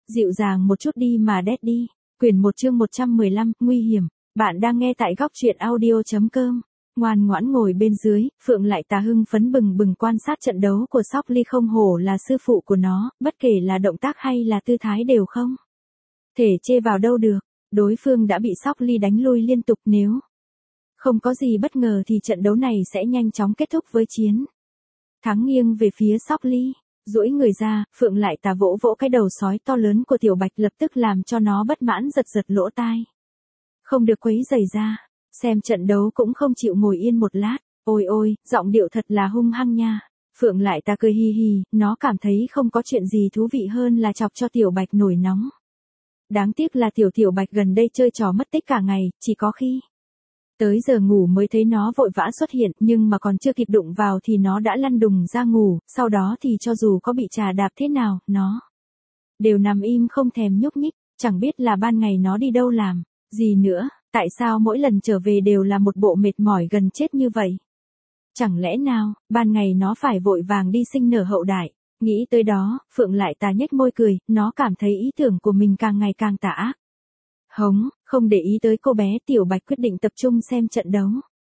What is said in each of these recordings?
Dịu dàng một chút đi mà Daddy. Quyển 1 chương 115, nguy hiểm. Bạn đang nghe tại góc truyện audio.com. Ngoan ngoãn ngồi bên dưới, Phượng lại tà hưng phấn bừng bừng quan sát trận đấu của Sóc Ly, không hổ là sư phụ của nó, bất kể là động tác hay là tư thái đều không thể chê vào đâu được. Đối phương đã bị Sóc Ly đánh lui liên tục, nếu không có gì bất ngờ thì trận đấu này sẽ nhanh chóng kết thúc với chiến thắng nghiêng về phía Sóc Ly. Duỗi người ra, Phượng lại tà vỗ vỗ cái đầu sói to lớn của Tiểu Bạch, lập tức làm cho nó bất mãn giật giật lỗ tai. Không được quấy rầy ra, xem trận đấu cũng không chịu ngồi yên một lát. Ôi ôi, giọng điệu thật là hung hăng nha. Phượng lại tà cười hi hi, nó cảm thấy không có chuyện gì thú vị hơn là chọc cho Tiểu Bạch nổi nóng. Đáng tiếc là Tiểu Bạch gần đây chơi trò mất tích cả ngày, chỉ có khi tới giờ ngủ mới thấy nó vội vã xuất hiện, nhưng mà còn chưa kịp đụng vào thì nó đã lăn đùng ra ngủ, sau đó thì cho dù có bị trà đạp thế nào, nó đều nằm im không thèm nhúc nhích, chẳng biết là ban ngày nó đi đâu làm gì nữa, tại sao mỗi lần trở về đều là một bộ mệt mỏi gần chết như vậy. Chẳng lẽ nào, ban ngày nó phải vội vàng đi sinh nở hậu đại. Nghĩ tới đó, Phượng lại tà nhếch môi cười, nó cảm thấy ý tưởng của mình càng ngày càng tà ác. Hống, không để ý tới cô bé, Tiểu Bạch quyết định tập trung xem trận đấu.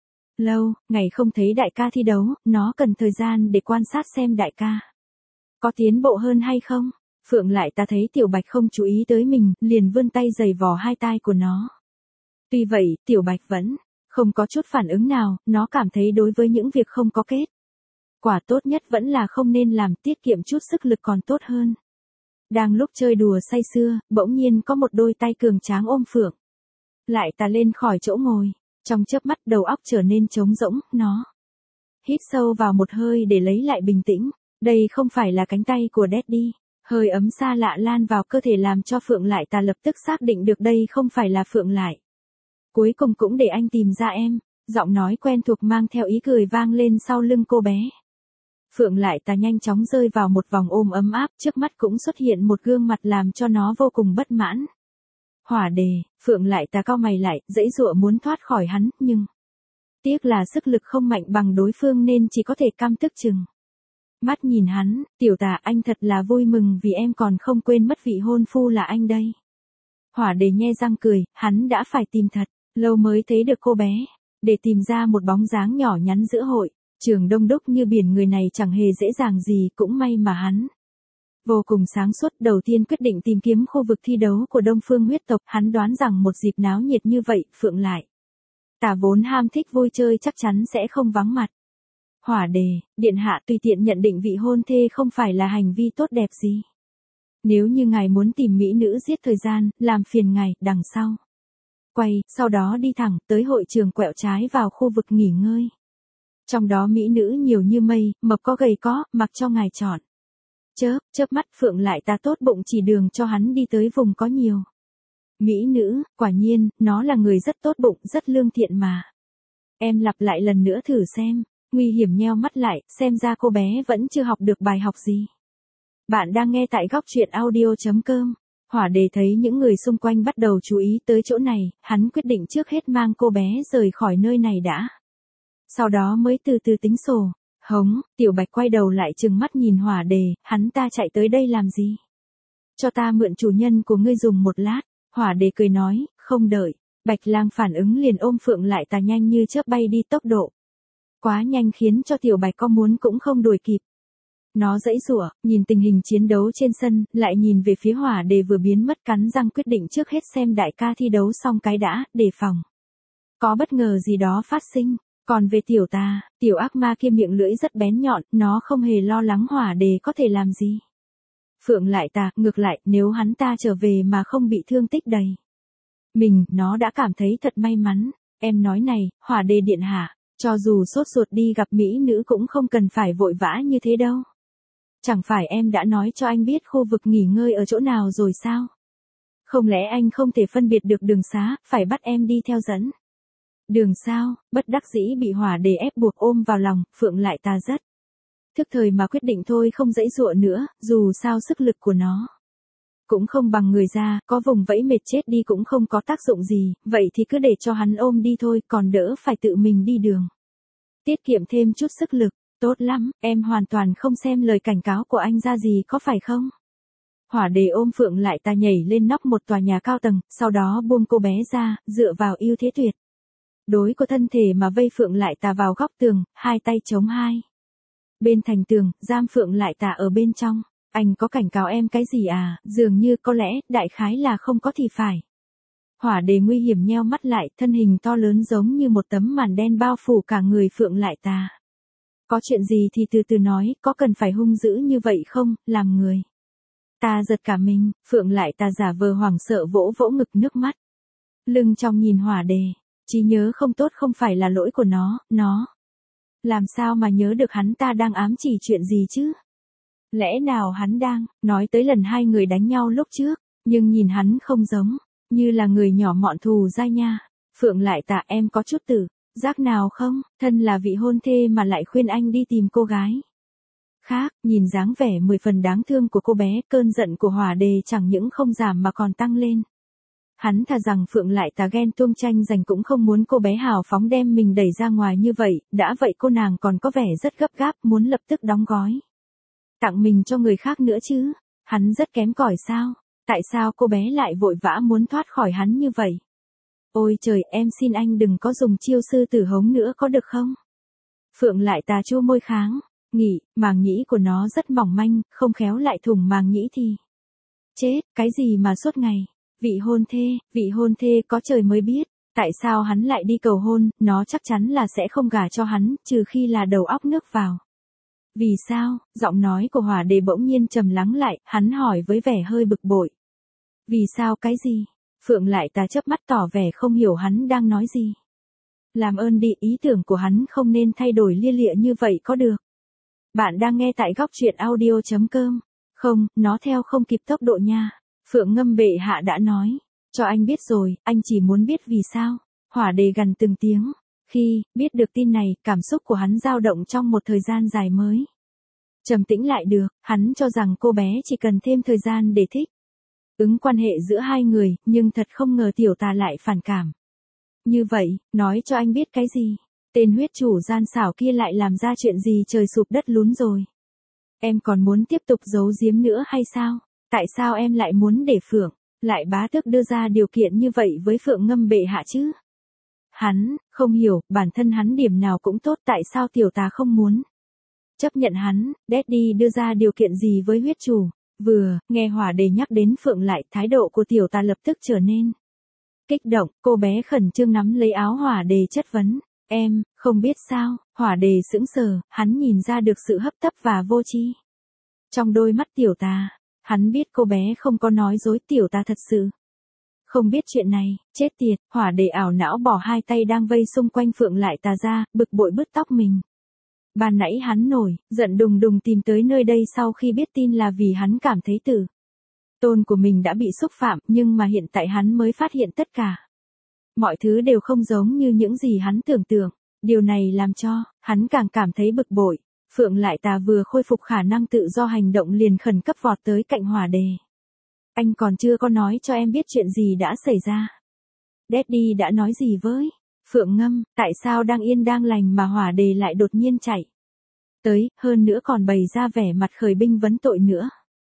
Lâu, ngày không thấy đại ca thi đấu, nó cần thời gian để quan sát xem đại ca có tiến bộ hơn hay không. Phượng lại ta thấy Tiểu Bạch không chú ý tới mình, liền vươn tay giày vò hai tai của nó. Tuy vậy, Tiểu Bạch vẫn không có chút phản ứng nào, nó cảm thấy đối với những việc không có kết quả tốt nhất vẫn là không nên làm, tiết kiệm chút sức lực còn tốt hơn. Đang lúc chơi đùa say sưa, bỗng nhiên có một đôi tay cường tráng ôm Phượng lại tà lên khỏi chỗ ngồi. Trong chớp mắt đầu óc trở nên trống rỗng, nó hít sâu vào một hơi để lấy lại bình tĩnh. Đây không phải là cánh tay của Daddy. Hơi ấm xa lạ lan vào cơ thể làm cho Phượng lại tà lập tức xác định được đây không phải là Phượng lại. Cuối cùng cũng để anh tìm ra em. Giọng nói quen thuộc mang theo ý cười vang lên sau lưng cô bé. Phượng lại tà nhanh chóng rơi vào một vòng ôm ấm áp, trước mắt cũng xuất hiện một gương mặt làm cho nó vô cùng bất mãn. Hỏa Đề. Phượng lại tà cau mày lại, giãy giụa muốn thoát khỏi hắn, nhưng tiếc là sức lực không mạnh bằng đối phương nên chỉ có thể căm tức chừng mắt nhìn hắn. Tiểu tà, anh thật là vui mừng vì em còn không quên mất vị hôn phu là anh đây. Hỏa Đề nhe răng cười, hắn đã phải tìm thật lâu mới thấy được cô bé, để tìm ra một bóng dáng nhỏ nhắn giữa hội trường đông đúc như biển người này chẳng hề dễ dàng gì, cũng may mà hắn vô cùng sáng suốt, đầu tiên quyết định tìm kiếm khu vực thi đấu của Đông Phương huyết tộc, hắn đoán rằng một dịp náo nhiệt như vậy, Phượng lại tà vốn ham thích vui chơi chắc chắn sẽ không vắng mặt. Hỏa Đề, điện hạ tùy tiện nhận định vị hôn thê không phải là hành vi tốt đẹp gì. Nếu như ngài muốn tìm mỹ nữ giết thời gian, làm phiền ngài, đằng sau quay, sau đó đi thẳng tới hội trường quẹo trái vào khu vực nghỉ ngơi. Trong đó mỹ nữ nhiều như mây, mập có gầy có, mặc cho ngài chọn. Chớp mắt Phượng lại ta tốt bụng chỉ đường cho hắn đi tới vùng có nhiều mỹ nữ, quả nhiên, nó là người rất tốt bụng, rất lương thiện mà. Em lặp lại lần nữa thử xem. Nguy hiểm nheo mắt lại, xem ra cô bé vẫn chưa học được bài học gì. Bạn đang nghe tại góc truyện audio.com. Hỏa Đề thấy những người xung quanh bắt đầu chú ý tới chỗ này, hắn quyết định trước hết mang cô bé rời khỏi nơi này đã. Sau đó mới từ từ tính sổ. Hống, Tiểu Bạch quay đầu lại trừng mắt nhìn Hỏa Đề, hắn ta chạy tới đây làm gì? Cho ta mượn chủ nhân của ngươi dùng một lát. Hỏa Đề cười nói, không đợi Bạch Lang phản ứng liền ôm Phượng lại tà nhanh như chớp bay đi, tốc độ quá nhanh khiến cho Tiểu Bạch có muốn cũng không đuổi kịp. Nó giãy giụa, nhìn tình hình chiến đấu trên sân, lại nhìn về phía Hỏa Đề vừa biến mất, cắn răng quyết định trước hết xem đại ca thi đấu xong cái đã, đề phòng có bất ngờ gì đó phát sinh. Còn về tiểu tà, tiểu ác ma kia miệng lưỡi rất bén nhọn, nó không hề lo lắng Hỏa Đề có thể làm gì. Phượng lại tà, ngược lại, nếu hắn ta trở về mà không bị thương tích đầy nó đã cảm thấy thật may mắn. Em nói này, Hỏa Đề điện hạ, cho dù sốt ruột đi gặp mỹ nữ cũng không cần phải vội vã như thế đâu. Chẳng phải em đã nói cho anh biết khu vực nghỉ ngơi ở chỗ nào rồi sao? Không lẽ anh không thể phân biệt được đường xá, phải bắt em đi theo dẫn đường sao? Bất đắc dĩ bị Hỏa Đề ép buộc ôm vào lòng, Phượng lại tà rất thức thời mà quyết định thôi không giãy giụa nữa, dù sao sức lực của nó cũng không bằng người ra, có vùng vẫy mệt chết đi cũng không có tác dụng gì, vậy thì cứ để cho hắn ôm đi thôi, còn đỡ phải tự mình đi đường. Tiết kiệm thêm chút sức lực, tốt lắm, em hoàn toàn không xem lời cảnh cáo của anh ra gì có phải không? Hỏa Đề ôm Phượng Lại Tà nhảy lên nóc một tòa nhà cao tầng, sau đó buông cô bé ra, dựa vào ưu thế tuyệt đối của thân thể mà vây Phượng Lại Tà vào góc tường, hai tay chống hai bên thành tường, giam Phượng Lại Tà ở bên trong. Anh có cảnh cáo em cái gì à? Dường như có lẽ, đại khái là không có thì phải. Hỏa Đề nguy hiểm nheo mắt lại, thân hình to lớn giống như một tấm màn đen bao phủ cả người Phượng Lại Tà. Có chuyện gì thì từ từ nói, có cần phải hung dữ như vậy không, làm người. Ta giật cả mình, Phượng Lại Tà giả vờ hoảng sợ vỗ vỗ ngực nước mắt. Lưng trong nhìn Hỏa Đề, trí nhớ không tốt không phải là lỗi của nó. Làm sao mà nhớ được hắn ta đang ám chỉ chuyện gì chứ? Lẽ nào hắn đang nói tới lần hai người đánh nhau lúc trước, nhưng nhìn hắn không giống như là người nhỏ mọn thù dai nha. Phượng Lại Tà, em có chút tự giác nào không? Thân là vị hôn thê mà lại khuyên anh đi tìm cô gái khác. Nhìn dáng vẻ 10 phần đáng thương của cô bé, cơn giận của Hỏa Đề chẳng những không giảm mà còn tăng lên. Hắn thà rằng Phượng Lại Tà ghen tuông tranh giành cũng không muốn cô bé hào phóng đem mình đẩy ra ngoài như vậy, đã vậy cô nàng còn có vẻ rất gấp gáp muốn lập tức đóng gói tặng mình cho người khác nữa chứ. Hắn rất kém cỏi sao? Tại sao cô bé lại vội vã muốn thoát khỏi hắn như vậy? Ôi trời, em xin anh đừng có dùng chiêu sư tử hống nữa có được không? Phượng Lại Tà chua môi kháng nghị, màng nhĩ của nó rất mỏng manh, không khéo lại thủng màng nhĩ thì chết. Cái gì mà suốt ngày vị hôn thê có trời mới biết, tại sao hắn lại đi cầu hôn, nó chắc chắn là sẽ không gả cho hắn, trừ khi là đầu óc nước vào. Vì sao? Giọng nói của Hỏa Đề bỗng nhiên trầm lắng lại, hắn hỏi với vẻ hơi bực bội. Vì sao cái gì? Phượng Lại Tà chớp mắt tỏ vẻ không hiểu hắn đang nói gì. Làm ơn đi, ý tưởng của hắn không nên thay đổi lia lịa như vậy có được. Bạn đang nghe tại góc truyện audio.com. Không, nó theo không kịp tốc độ nha. Phượng Ngâm bệ hạ đã nói. Cho anh biết rồi, anh chỉ muốn biết vì sao. Hỏa Đề gằn từng tiếng. Khi biết được tin này, cảm xúc của hắn dao động trong một thời gian dài mới trầm tĩnh lại được. Hắn cho rằng cô bé chỉ cần thêm thời gian để thích ứng quan hệ giữa hai người, nhưng thật không ngờ tiểu tà lại phản cảm. Như vậy, nói cho anh biết cái gì? Tên huyết chủ gian xảo kia lại làm ra chuyện gì trời sụp đất lún rồi? Em còn muốn tiếp tục giấu giếm nữa hay sao? Tại sao em lại muốn để Phượng Lại bá tước đưa ra điều kiện như vậy với Phượng Ngâm bệ hạ chứ? Hắn không hiểu, bản thân hắn điểm nào cũng tốt, tại sao tiểu tà không muốn chấp nhận hắn. Daddy đưa ra điều kiện gì với huyết chủ? Vừa nghe Hỏa Đề nhắc đến Phượng Lại, thái độ của tiểu tà lập tức trở nên kích động. Cô bé khẩn trương nắm lấy áo Hỏa Đề chất vấn. Em không biết sao? Hỏa Đề sững sờ, hắn nhìn ra được sự hấp tấp và vô tri trong đôi mắt tiểu tà. Hắn biết cô bé không có nói dối, tiểu tà thật sự không biết chuyện này. Chết tiệt. Hỏa Đề ảo não bỏ hai tay đang vây xung quanh Phượng Lại Tà ra, bực bội bứt tóc mình. Ban nãy hắn nổi giận đùng đùng tìm tới nơi đây sau khi biết tin là vì hắn cảm thấy tử tôn của mình đã bị xúc phạm, nhưng mà hiện tại hắn mới phát hiện tất cả mọi thứ đều không giống như những gì hắn tưởng tượng. Điều này làm cho hắn càng cảm thấy bực bội. Phượng Lại Tà vừa khôi phục khả năng tự do hành động liền khẩn cấp vọt tới cạnh Hỏa Đề. Anh còn chưa có nói cho em biết chuyện gì đã xảy ra. Daddy đã nói gì với Phượng Ngâm? Tại sao đang yên đang lành mà Hỏa Đề lại đột nhiên chạy tới, hơn nữa còn bày ra vẻ mặt khởi binh vấn tội nữa.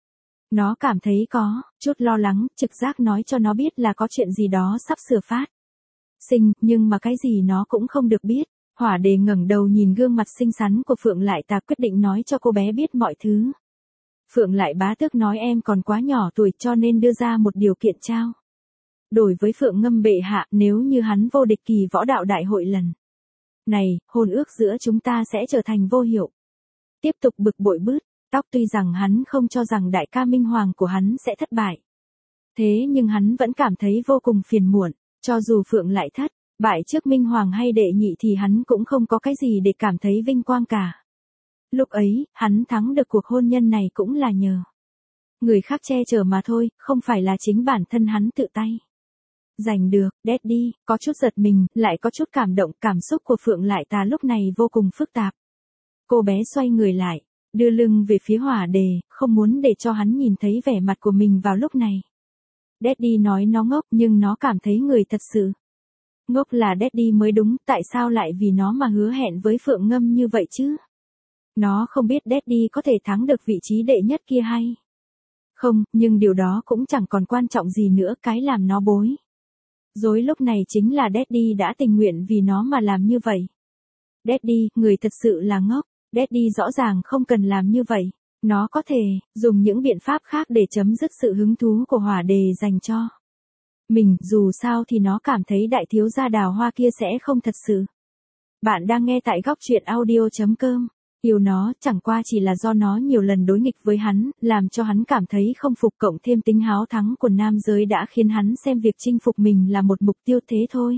Nó cảm thấy có chút lo lắng, trực giác nói cho nó biết là có chuyện gì đó sắp sửa phát sinh, nhưng mà cái gì nó cũng không được biết. Hỏa Đề ngẩng đầu nhìn gương mặt xinh xắn của Phượng Lại Tà, quyết định nói cho cô bé biết mọi thứ. Phượng Lại bá tước nói em còn quá nhỏ tuổi cho nên đưa ra một điều kiện trao đổi với Phượng Ngâm bệ hạ, nếu như hắn vô địch kỳ võ đạo đại hội lần này, hôn ước giữa chúng ta sẽ trở thành vô hiệu. Tiếp tục bực bội bứt tóc, tuy rằng hắn không cho rằng đại ca minh hoàng của hắn sẽ thất bại. Thế nhưng hắn vẫn cảm thấy vô cùng phiền muộn, cho dù Phượng Lại thất bại trước minh hoàng hay đệ nhị thì hắn cũng không có cái gì để cảm thấy vinh quang cả. Lúc ấy, hắn thắng được cuộc hôn nhân này cũng là nhờ người khác che chở mà thôi, không phải là chính bản thân hắn tự tay giành được. Daddy có chút giật mình, lại có chút cảm động. Cảm xúc của Phượng Lại Tà lúc này vô cùng phức tạp. Cô bé xoay người lại, đưa lưng về phía Hỏa Đề, không muốn để cho hắn nhìn thấy vẻ mặt của mình vào lúc này. Daddy nói nó ngốc, nhưng nó cảm thấy người thật sự ngốc là Daddy mới đúng. Tại sao lại vì nó mà hứa hẹn với Phượng Ngâm như vậy chứ? Nó không biết Daddy có thể thắng được vị trí đệ nhất kia hay Không, nhưng điều đó cũng chẳng còn quan trọng gì nữa, cái làm nó bối rối lúc này chính là Daddy đã tình nguyện vì nó mà làm như vậy. Daddy, người thật sự là ngốc, Daddy rõ ràng không cần làm như vậy. Nó có thể dùng những biện pháp khác để chấm dứt sự hứng thú của Hỏa Đề dành cho mình, dù sao thì nó cảm thấy đại thiếu gia Đào Hoa kia sẽ không thật sự. Bạn đang nghe tại góc truyện audio.com. Yêu nó chẳng qua chỉ là do nó nhiều lần đối nghịch với hắn, làm cho hắn cảm thấy không phục, cộng thêm tính háo thắng của nam giới đã khiến hắn xem việc chinh phục mình là một mục tiêu thế thôi.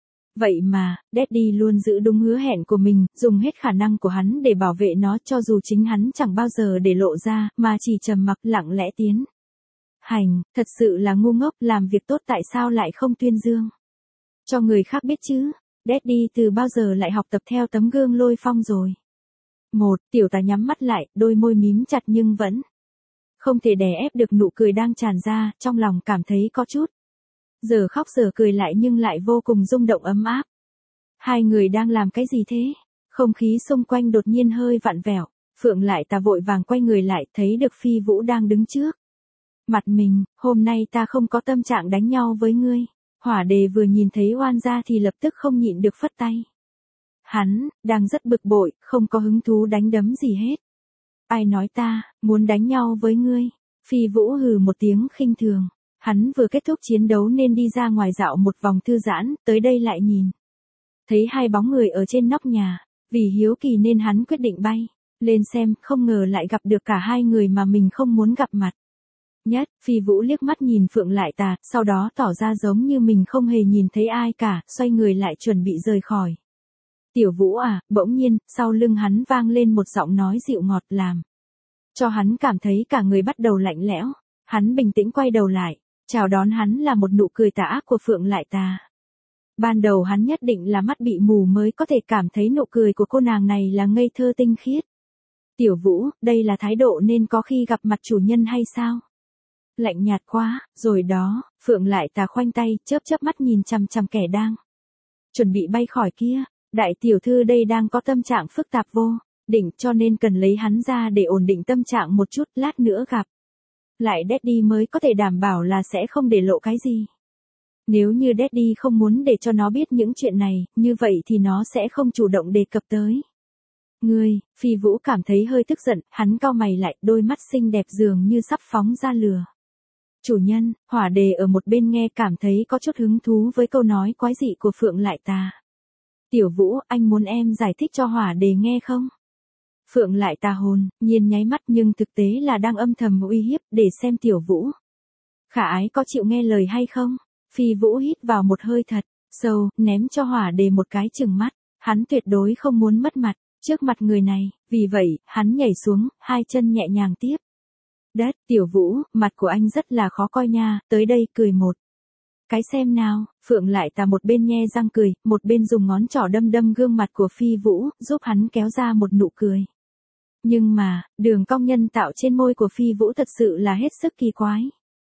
Vậy mà, Daddy luôn giữ đúng hứa hẹn của mình, dùng hết khả năng của hắn để bảo vệ nó, cho dù chính hắn chẳng bao giờ để lộ ra, mà chỉ trầm mặc lặng lẽ tiến hành. Thật sự là ngu ngốc, làm việc tốt tại sao lại không tuyên dương cho người khác biết chứ? Daddy từ bao giờ lại học tập theo tấm gương Lôi Phong rồi? Tiểu Tà nhắm mắt lại, đôi môi mím chặt nhưng vẫn không thể đè ép được nụ cười đang tràn ra, trong lòng cảm thấy có chút giờ khóc giờ cười lại nhưng lại vô cùng rung động ấm áp. Hai người đang làm cái gì thế? Không khí xung quanh đột nhiên hơi vặn vẹo, Phượng Lại Tà vội vàng quay người lại, thấy được Phi Vũ đang đứng trước mặt mình. Hôm nay ta không có tâm trạng đánh nhau với ngươi. Hỏa Đề vừa nhìn thấy oan gia thì lập tức không nhịn được phất tay. Hắn đang rất bực bội, không có hứng thú đánh đấm gì hết. Ai nói ta muốn đánh nhau với ngươi? Phi Vũ hừ một tiếng khinh thường. Hắn vừa kết thúc chiến đấu nên đi ra ngoài dạo một vòng thư giãn, tới đây lại nhìn thấy hai bóng người ở trên nóc nhà, vì hiếu kỳ nên hắn quyết định bay lên xem, không ngờ lại gặp được cả hai người mà mình không muốn gặp mặt nhất. Phi Vũ liếc mắt nhìn Phượng Lại Tà, sau đó tỏ ra giống như mình không hề nhìn thấy ai cả, xoay người lại chuẩn bị rời khỏi. Tiểu Vũ à, bỗng nhiên, sau lưng hắn vang lên một giọng nói dịu ngọt làm cho hắn cảm thấy cả người bắt đầu lạnh lẽo. Hắn bình tĩnh quay đầu lại, chào đón hắn là một nụ cười tà ác của Phượng Lại Tà. Ban đầu hắn nhất định là mắt bị mù mới có thể cảm thấy nụ cười của cô nàng này là ngây thơ tinh khiết. Tiểu Vũ, đây là thái độ nên có khi gặp mặt chủ nhân hay sao? Lạnh nhạt quá, rồi đó. Phượng Lại Tà khoanh tay, chớp mắt nhìn chằm chằm kẻ đang chuẩn bị bay khỏi kia. Đại tiểu thư đây đang có tâm trạng phức tạp vô định, cho nên cần lấy hắn ra để ổn định tâm trạng một chút, lát nữa gặp lại Daddy mới có thể đảm bảo là sẽ không để lộ cái gì. Nếu như Daddy không muốn để cho nó biết những chuyện này, như vậy thì nó sẽ không chủ động đề cập tới ngươi. Phi Vũ cảm thấy hơi tức giận, hắn cau mày lại, đôi mắt xinh đẹp dường như sắp phóng ra lửa. Chủ nhân. Hỏa Đề ở một bên nghe cảm thấy có chút hứng thú với câu nói quái dị của Phượng Lại Tà. Tiểu Vũ, anh muốn em giải thích cho Hỏa Đề nghe không? Phượng Lại Tà hồn nhiên nháy mắt, nhưng thực tế là đang âm thầm uy hiếp để xem Tiểu Vũ khả ái có chịu nghe lời hay không. Phi Vũ hít vào một hơi thật sâu, ném cho Hỏa Đề một cái chừng mắt. Hắn tuyệt đối không muốn mất mặt trước mặt người này, vì vậy, hắn nhảy xuống, hai chân nhẹ nhàng tiếp đất. Tiểu Vũ, mặt của anh rất là khó coi nha, tới đây cười một cái xem nào. Phượng Lại Tà một bên nhe răng cười, một bên dùng ngón trỏ đâm gương mặt của Phi Vũ, giúp hắn kéo ra một nụ cười. Nhưng mà, đường cong nhân tạo trên môi của Phi Vũ thật sự là hết sức kỳ quái.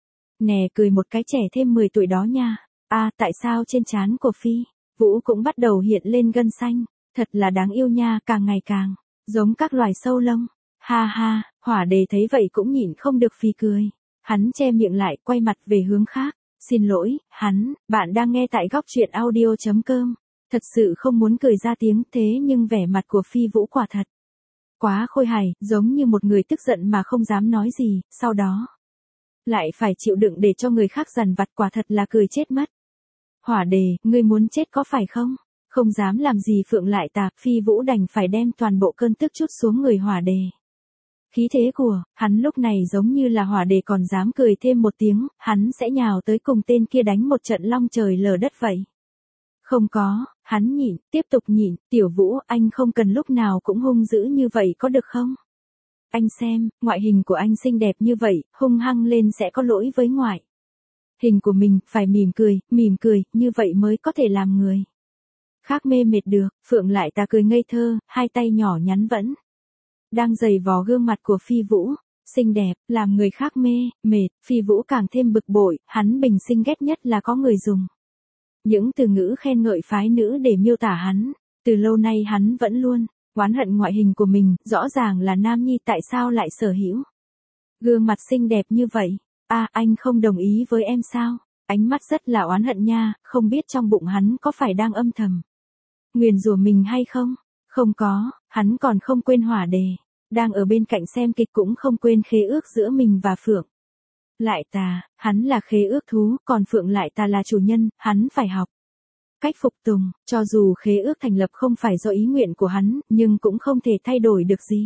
Nè, cười một cái trẻ thêm 10 tuổi đó nha. Tại sao trên trán của Phi Vũ cũng bắt đầu hiện lên gân xanh, thật là đáng yêu nha, càng ngày càng giống các loài sâu lông. Ha ha. Hỏa Đề thấy vậy cũng nhịn không được phì cười. Hắn che miệng lại, quay mặt về hướng khác. Xin lỗi, bạn đang nghe tại góc truyện audio.com. Thật sự không muốn cười ra tiếng, thế nhưng vẻ mặt của Phi Vũ quả thật quá khôi hài, giống như một người tức giận mà không dám nói gì, sau đó lại phải chịu đựng để cho người khác dằn vặt, quả thật là cười chết mất. Hỏa Đề, ngươi muốn chết có phải không? Không dám làm gì Phượng Lại Tà, Phi Vũ đành phải đem toàn bộ cơn tức trút xuống người Hỏa Đề. Khí thế của hắn lúc này giống như là Hỏa Đề còn dám cười thêm một tiếng, hắn sẽ nhào tới cùng tên kia đánh một trận long trời lở đất vậy. Không có, hắn nhịn, tiếp tục nhịn. Tiểu Vũ, anh không cần lúc nào cũng hung dữ như vậy có được không? Anh xem, ngoại hình của anh xinh đẹp như vậy, hung hăng lên sẽ có lỗi với ngoại hình của mình, phải mỉm cười, như vậy mới có thể làm người khác mê mệt được. Phượng Lại Tà cười ngây thơ, hai tay nhỏ nhắn vẫn đang giày vò gương mặt của Phi Vũ. Xinh đẹp, làm người khác mê mệt. Phi Vũ càng thêm bực bội, hắn bình sinh ghét nhất là có người dùng những từ ngữ khen ngợi phái nữ để miêu tả hắn. Từ lâu nay hắn vẫn luôn oán hận ngoại hình của mình, rõ ràng là nam nhi tại sao lại sở hữu Gương mặt xinh đẹp như vậy, anh không đồng ý với em sao? Ánh mắt rất là oán hận nha, không biết trong bụng hắn có phải đang âm thầm nguyền rủa mình hay không? Không có, hắn còn không quên Hỏa Đề, đang ở bên cạnh xem kịch cũng không quên khế ước giữa mình và Phượng Lại Tà, hắn là khế ước thú, còn Phượng Lại Tà là chủ nhân, hắn phải học cách phục tùng, cho dù khế ước thành lập không phải do ý nguyện của hắn, nhưng cũng không thể thay đổi được gì.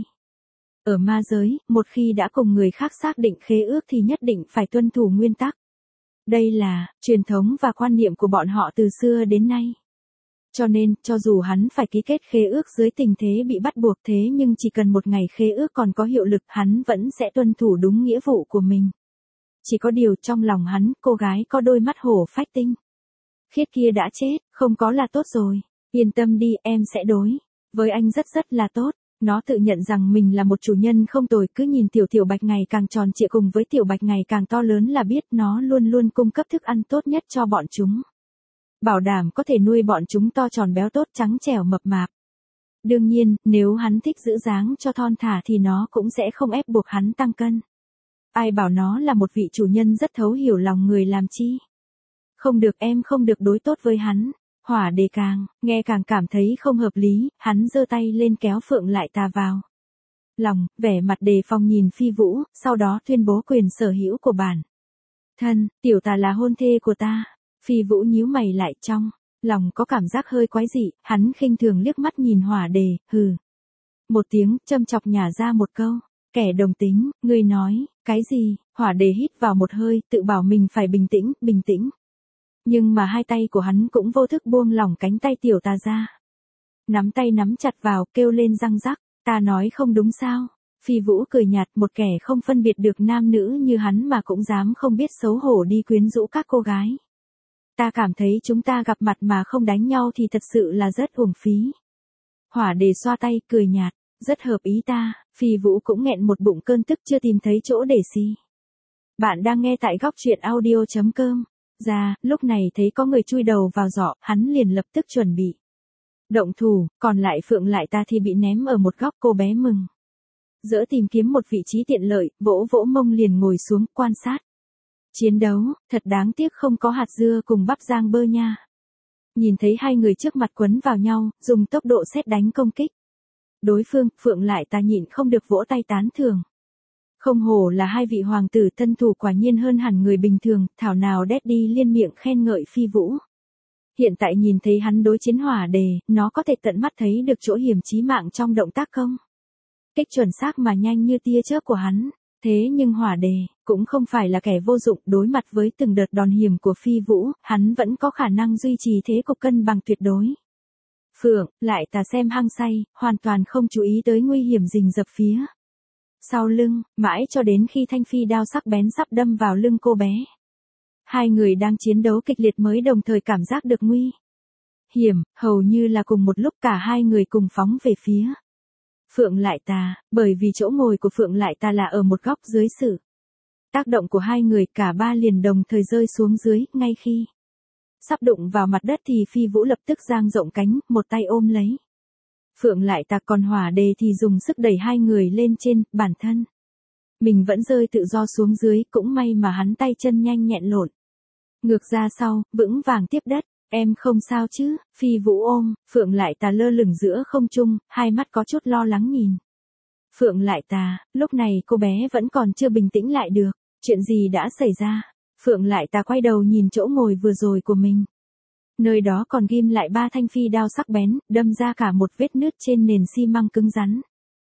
Ở ma giới, một khi đã cùng người khác xác định khế ước thì nhất định phải tuân thủ nguyên tắc. Đây là truyền thống và quan niệm của bọn họ từ xưa đến nay. Cho nên, cho dù hắn phải ký kết khế ước dưới tình thế bị bắt buộc thế nhưng chỉ cần một ngày khế ước còn có hiệu lực hắn vẫn sẽ tuân thủ đúng nghĩa vụ của mình. Chỉ có điều trong lòng hắn, cô gái có đôi mắt hổ phách tinh khiết kia đã chết, không có là tốt rồi. Yên tâm đi, em sẽ đối với anh rất rất là tốt. Nó tự nhận rằng mình là một chủ nhân không tồi, cứ nhìn tiểu bạch ngày càng tròn trịa cùng với tiểu bạch ngày càng to lớn là biết nó luôn luôn cung cấp thức ăn tốt nhất cho bọn chúng. Bảo đảm có thể nuôi bọn chúng to tròn béo tốt trắng trẻo mập mạp. Đương nhiên, nếu hắn thích giữ dáng cho thon thả thì nó cũng sẽ không ép buộc hắn tăng cân. Ai bảo nó là một vị chủ nhân rất thấu hiểu lòng người làm chi. Không được, em không được đối tốt với hắn. Hỏa Đề nghe càng cảm thấy không hợp lý, hắn giơ tay lên kéo Phượng Lại Tà vào lòng, vẻ mặt đề phòng nhìn Phi Vũ, sau đó tuyên bố quyền sở hữu của bản thân, tiểu tà là hôn thê của ta. Phi Vũ nhíu mày lại, trong lòng có cảm giác hơi quái dị, hắn khinh thường liếc mắt nhìn Hỏa Đề, hừ một tiếng, châm chọc nhả ra một câu, kẻ đồng tính, ngươi nói cái gì? Hỏa Đề hít vào một hơi, tự bảo mình phải bình tĩnh. Nhưng mà hai tay của hắn cũng vô thức buông lỏng cánh tay tiểu tà ra. Nắm tay nắm chặt vào, kêu lên răng rắc, ta nói không đúng sao? Phi Vũ cười nhạt, một kẻ không phân biệt được nam nữ như hắn mà cũng dám không biết xấu hổ đi quyến rũ các cô gái. Ta cảm thấy chúng ta gặp mặt mà không đánh nhau thì thật sự là rất uổng phí. Hỏa Đề xoa tay, cười nhạt, rất hợp ý ta. Phi Vũ cũng nghẹn một bụng cơn tức chưa tìm thấy chỗ để xì. Bạn đang nghe tại góc truyện audio.com. Lúc này thấy có người chui đầu vào giỏ, hắn liền lập tức chuẩn bị động thủ, còn lại Phượng Lại Tà thì bị ném ở một góc. Cô bé mừng dỡ tìm kiếm một vị trí tiện lợi, vỗ vỗ mông liền ngồi xuống quan sát chiến đấu, thật đáng tiếc không có hạt dưa cùng bắp rang bơ nha. Nhìn thấy hai người trước mặt quấn vào nhau, dùng tốc độ sét đánh công kích đối phương, Phượng Lại Tà nhịn không được vỗ tay tán thưởng. Không hổ là hai vị hoàng tử tân thủ, quả nhiên hơn hẳn người bình thường, thảo nào Daddy liên miệng khen ngợi Phi Vũ. Hiện tại nhìn thấy hắn đối chiến Hỏa Đề, nó có thể tận mắt thấy được chỗ hiểm chí mạng trong động tác không? Kích chuẩn xác mà nhanh như tia chớp của hắn. Thế nhưng Hỏa Đề cũng không phải là kẻ vô dụng, đối mặt với từng đợt đòn hiểm của Phi Vũ, hắn vẫn có khả năng duy trì thế cục cân bằng tuyệt đối. Phượng Lại Tà xem hăng say, hoàn toàn không chú ý tới nguy hiểm rình rập phía sau lưng, mãi cho đến khi thanh phi đao sắc bén sắp đâm vào lưng cô bé. Hai người đang chiến đấu kịch liệt mới đồng thời cảm giác được nguy hiểm, hầu như là cùng một lúc cả hai người cùng phóng về phía Phượng Lại Tà, bởi vì chỗ ngồi của Phượng Lại Tà là ở một góc dưới sự tác động của hai người, cả ba liền đồng thời rơi xuống dưới, ngay khi sắp đụng vào mặt đất thì Phi Vũ lập tức dang rộng cánh, một tay ôm lấy Phượng Lại Tà, còn Hỏa Đề thì dùng sức đẩy hai người lên trên, bản thân mình vẫn rơi tự do xuống dưới, cũng may mà hắn tay chân nhanh nhẹn lộn ngược ra sau, vững vàng tiếp đất. Em không sao chứ? Phi Vũ ôm Phượng Lại Tà lơ lửng giữa không trung, hai mắt có chút lo lắng nhìn Phượng Lại Tà. Lúc này cô bé vẫn còn chưa bình tĩnh lại được. Chuyện gì đã xảy ra? Phượng Lại Tà quay đầu nhìn chỗ ngồi vừa rồi của mình. Nơi đó còn ghim lại 3 thanh phi đao sắc bén, đâm ra cả một vết nứt trên nền xi măng cứng rắn.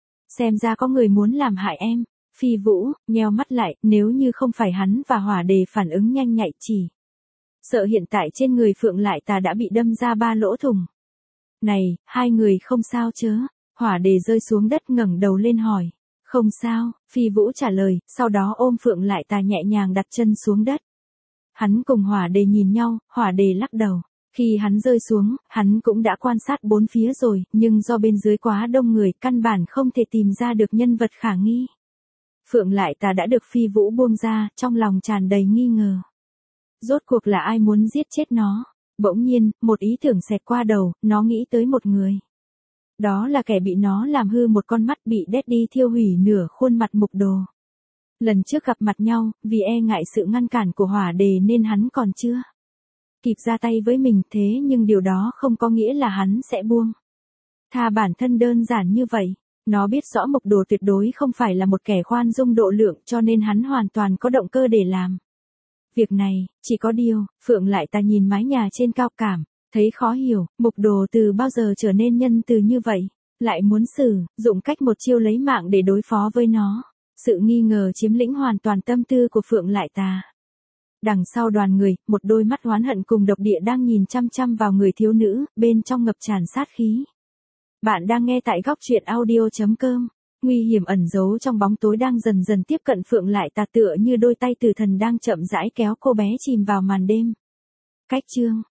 Xem ra có người muốn làm hại em. Phi Vũ nheo mắt lại, nếu như không phải hắn và Hỏa Đề phản ứng nhanh nhạy, chỉ sợ hiện tại trên người Phượng Lại Tà đã bị đâm ra 3 lỗ thủng. Này, hai người không sao chớ? Hỏa Đề rơi xuống đất ngẩng đầu lên hỏi. Không sao, Phi Vũ trả lời, sau đó ôm Phượng Lại Tà nhẹ nhàng đặt chân xuống đất. Hắn cùng Hỏa Đề nhìn nhau, Hỏa Đề lắc đầu. Khi hắn rơi xuống, hắn cũng đã quan sát bốn phía rồi, nhưng do bên dưới quá đông người, căn bản không thể tìm ra được nhân vật khả nghi. Phượng Lại Tà đã được Phi Vũ buông ra, trong lòng tràn đầy nghi ngờ. Rốt cuộc là ai muốn giết chết nó? Bỗng nhiên, một ý tưởng xẹt qua đầu, nó nghĩ tới một người. Đó là kẻ bị nó làm hư một con mắt, bị Daddy thiêu hủy nửa khuôn mặt mục đồ. Lần trước gặp mặt nhau, vì e ngại sự ngăn cản của Hỏa Đề nên hắn còn chưa kịp ra tay với mình, thế nhưng điều đó không có nghĩa là hắn sẽ buông tha bản thân đơn giản như vậy. Nó biết rõ Mộc Đồ tuyệt đối không phải là một kẻ khoan dung độ lượng, cho nên hắn hoàn toàn có động cơ để làm việc này. Chỉ có điều, Phượng Lại Ta nhìn mái nhà trên cao cảm thấy khó hiểu, Mộc Đồ từ bao giờ trở nên nhân từ như vậy, lại muốn sử dụng cách một chiêu lấy mạng để đối phó với nó. Sự nghi ngờ chiếm lĩnh hoàn toàn tâm tư của Phượng Lại Ta. Đằng sau đoàn người, một đôi mắt oán hận cùng độc địa đang nhìn chăm chăm vào người thiếu nữ, bên trong ngập tràn sát khí. Bạn đang nghe tại góc truyện audio.com. Nguy hiểm ẩn giấu trong bóng tối đang dần dần tiếp cận Phượng Lại Ta, tựa như đôi tay tử thần đang chậm rãi kéo cô bé chìm vào màn đêm. Cách chương